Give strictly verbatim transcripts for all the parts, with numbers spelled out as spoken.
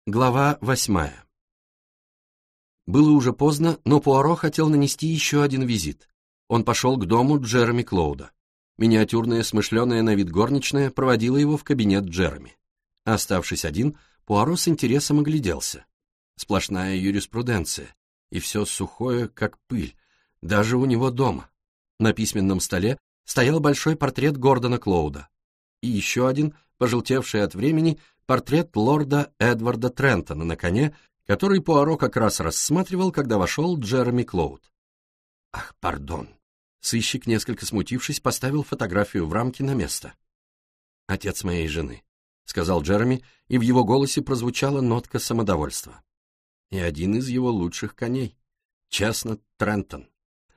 Глава восьмая. Было уже поздно, но Пуаро хотел нанести еще один визит. Он пошел к дому Джереми Клоуда. Миниатюрная, смышленая на вид горничная проводила его в кабинет Джереми. Оставшись один, Пуаро с интересом огляделся. Сплошная юриспруденция, и все сухое, как пыль, даже у него дома. На письменном столе стоял большой портрет Гордона Клоуда. И еще один, пожелтевший от времени, портрет лорда Эдварда Трентона на коне, который Пуаро как раз рассматривал, когда вошел Джереми Клоуд. «Ах, пардон!» Сыщик, несколько смутившись, поставил фотографию в рамке на место. «Отец моей жены», — сказал Джереми, и в его голосе прозвучала нотка самодовольства. «И один из его лучших коней, Честнат Трентон.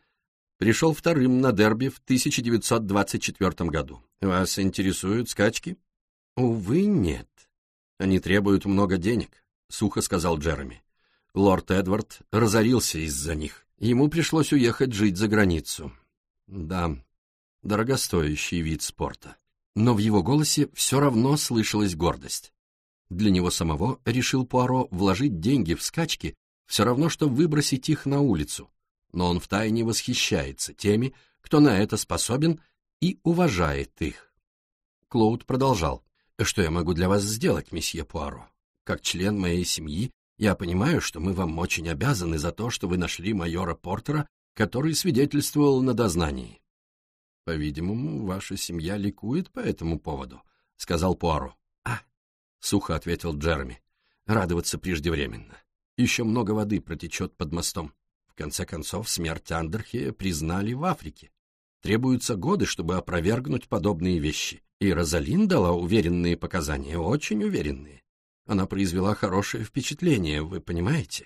Пришел вторым на дерби в тысяча девятьсот двадцать четвёртом году. Вас интересуют скачки?» «Увы, нет. Они требуют много денег», — сухо сказал Джереми. «Лорд Эдвард разорился из-за них. Ему пришлось уехать жить за границу. Да, дорогостоящий вид спорта». Но в его голосе все равно слышалась гордость. Для него самого, решил Пуаро, вложить деньги в скачки все равно, что выбросить их на улицу. Но он втайне восхищается теми, кто на это способен, и уважает их. Клоуд продолжал. «Что я могу для вас сделать, месье Пуаро? Как член моей семьи, я понимаю, что мы вам очень обязаны за то, что вы нашли майора Портера, который свидетельствовал на дознании». «По-видимому, ваша семья ликует по этому поводу», — сказал Пуаро. «А», — сухо ответил Джереми, — «радоваться преждевременно. Еще много воды протечет под мостом. В конце концов, смерть Андерхея признали в Африке. Требуются годы, чтобы опровергнуть подобные вещи. И Розалин дала уверенные показания, очень уверенные. Она произвела хорошее впечатление, вы понимаете?»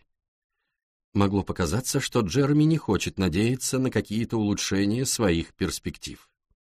Могло показаться, что Джереми не хочет надеяться на какие-то улучшения своих перспектив.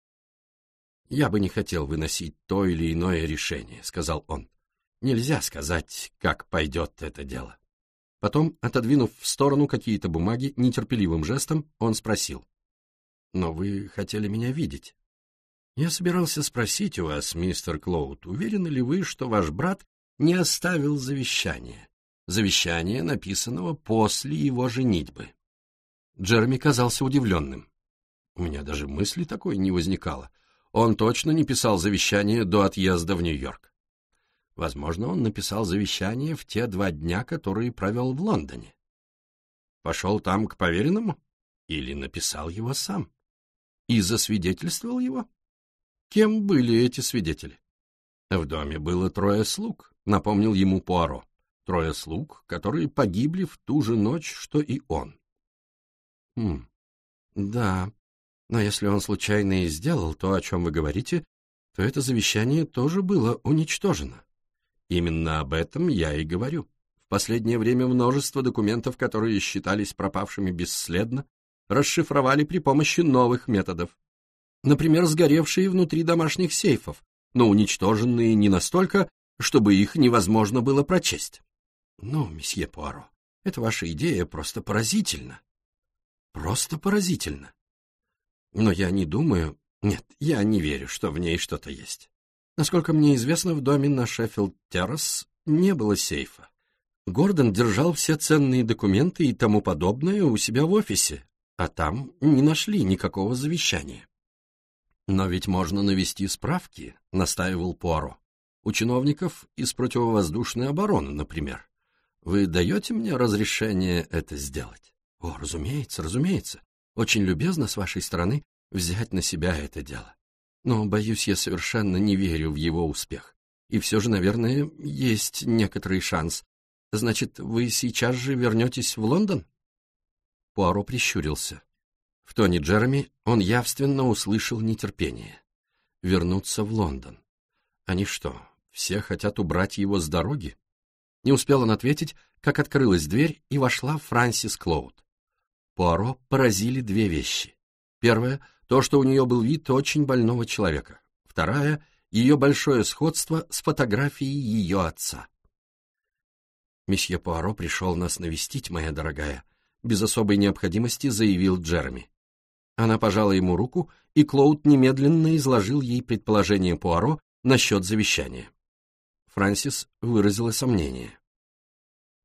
«Я бы не хотел выносить то или иное решение», — сказал он. «Нельзя сказать, как пойдет это дело». Потом, отодвинув в сторону какие-то бумаги, нетерпеливым жестом, он спросил. «Но вы хотели меня видеть?» «Я собирался спросить у вас, мистер Клоуд, уверены ли вы, что ваш брат не оставил завещание? Завещание, написанного после его женитьбы». Джереми казался удивленным. У меня даже мысли такой не возникало. Он точно не писал завещание до отъезда в Нью-Йорк. Возможно, он написал завещание в те два дня, которые провел в Лондоне. Пошел там к поверенному? Или написал его сам? И засвидетельствовал его? Кем были эти свидетели? В доме было трое слуг, напомнил ему Пуаро. Трое слуг, которые погибли в ту же ночь, что и он. Хм, да, но если он случайно и сделал то, о чем вы говорите, то это завещание тоже было уничтожено. Именно об этом я и говорю. В последнее время множество документов, которые считались пропавшими бесследно, расшифровали при помощи новых методов. Например, сгоревшие внутри домашних сейфов, но уничтоженные не настолько, чтобы их невозможно было прочесть. Ну, месье Пуаро, эта ваша идея просто поразительна. Просто поразительна. Но я не думаю... Нет, я не верю, что в ней что-то есть. Насколько мне известно, в доме на Шеффилд-Террас не было сейфа. Гордон держал все ценные документы и тому подобное у себя в офисе, а там не нашли никакого завещания. «Но ведь можно навести справки», — настаивал Пуаро. «У чиновников из противовоздушной обороны, например. Вы даете мне разрешение это сделать?» «О, разумеется, разумеется. Очень любезно с вашей стороны взять на себя это дело. Но, боюсь, я совершенно не верю в его успех. И все же, наверное, есть некоторый шанс. Значит, вы сейчас же вернетесь в Лондон?» Пуаро прищурился. В тоне Джереми он явственно услышал нетерпение. Вернуться в Лондон. Они что, все хотят убрать его с дороги? Не успел он ответить, как открылась дверь, и вошла Франсис Клоуд. Пуаро поразили две вещи. Первая — то, что у нее был вид очень больного человека. Вторая — ее большое сходство с фотографией ее отца. «Месье Пуаро пришел нас навестить, моя дорогая», — без особой необходимости заявил Джереми. Она пожала ему руку, и Клоуд немедленно изложил ей предположение Пуаро насчет завещания. Франсис выразила сомнение.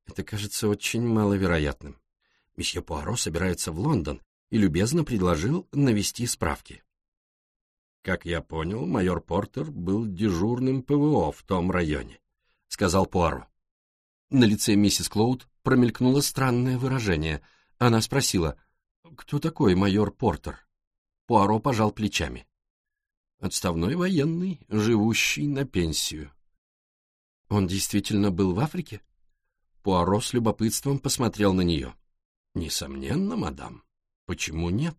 Это кажется очень маловероятным. Месье Пуаро собирается в Лондон и любезно предложил навести справки. Как я понял, майор Портер был дежурным ПВО в том районе, сказал Пуаро. На лице миссис Клоуд промелькнуло странное выражение. Она спросила: «Кто такой майор Портер?» Пуаро пожал плечами. «Отставной военный, живущий на пенсию». «Он действительно был в Африке?» Пуаро с любопытством посмотрел на нее. «Несомненно, мадам. Почему нет?»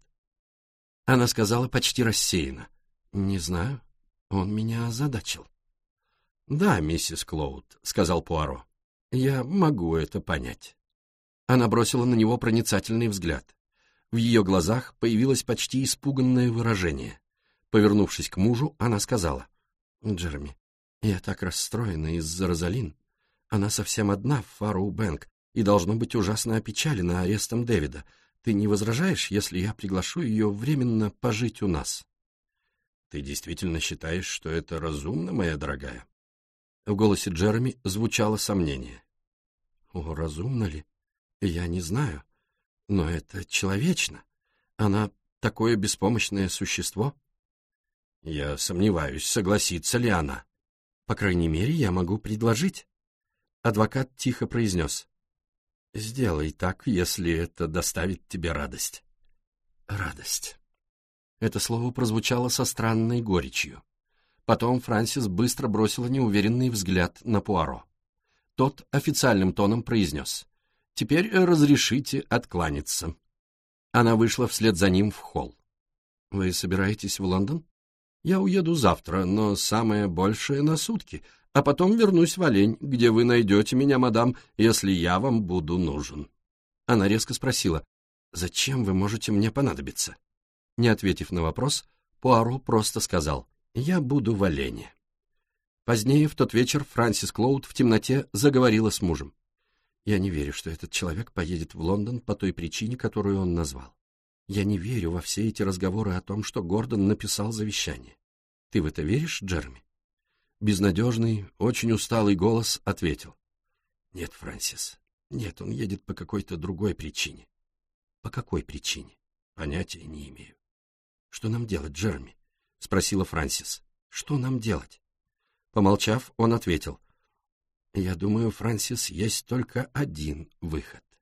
Она сказала почти рассеянно: «Не знаю. Он меня озадачил». «Да, миссис Клоуд», — сказал Пуаро. «Я могу это понять». Она бросила на него проницательный взгляд. В ее глазах появилось почти испуганное выражение. Повернувшись к мужу, она сказала: «Джереми, я так расстроена из-за Розалин. Она совсем одна в Фарроу-Бэнк и должно быть ужасно опечалена арестом Дэвида. Ты не возражаешь, если я приглашу ее временно пожить у нас?» «Ты действительно считаешь, что это разумно, моя дорогая?» В голосе Джереми звучало сомнение. «О, разумно ли? Я не знаю. Но это человечно. Она такое беспомощное существо». «Я сомневаюсь, согласится ли она». «По крайней мере, я могу предложить». Адвокат тихо произнес: «Сделай так, если это доставит тебе радость». «Радость». Это слово прозвучало со странной горечью. Потом Франсис быстро бросила неуверенный взгляд на Пуаро. Тот официальным тоном произнес: «Теперь разрешите откланяться». Она вышла вслед за ним в холл. «Вы собираетесь в Лондон?» «Я уеду завтра, но самое большее на сутки, а потом вернусь в Олень, где вы найдете меня, мадам, если я вам буду нужен». Она резко спросила: «Зачем вы можете мне понадобиться?» Не ответив на вопрос, Пуаро просто сказал: «Я буду в Олене». Позднее, в тот вечер, Франсис Клоуд в темноте заговорила с мужем. «Я не верю, что этот человек поедет в Лондон по той причине, которую он назвал. Я не верю во все эти разговоры о том, что Гордон написал завещание. Ты в это веришь, Джереми?» Безнадежный, очень усталый голос ответил: «Нет, Франсис, нет, он едет по какой-то другой причине». «По какой причине?» «Понятия не имею». «Что нам делать, Джереми?» — спросила Франсис. «Что нам делать?» Помолчав, он ответил: «Я думаю, Франсис, есть только один выход.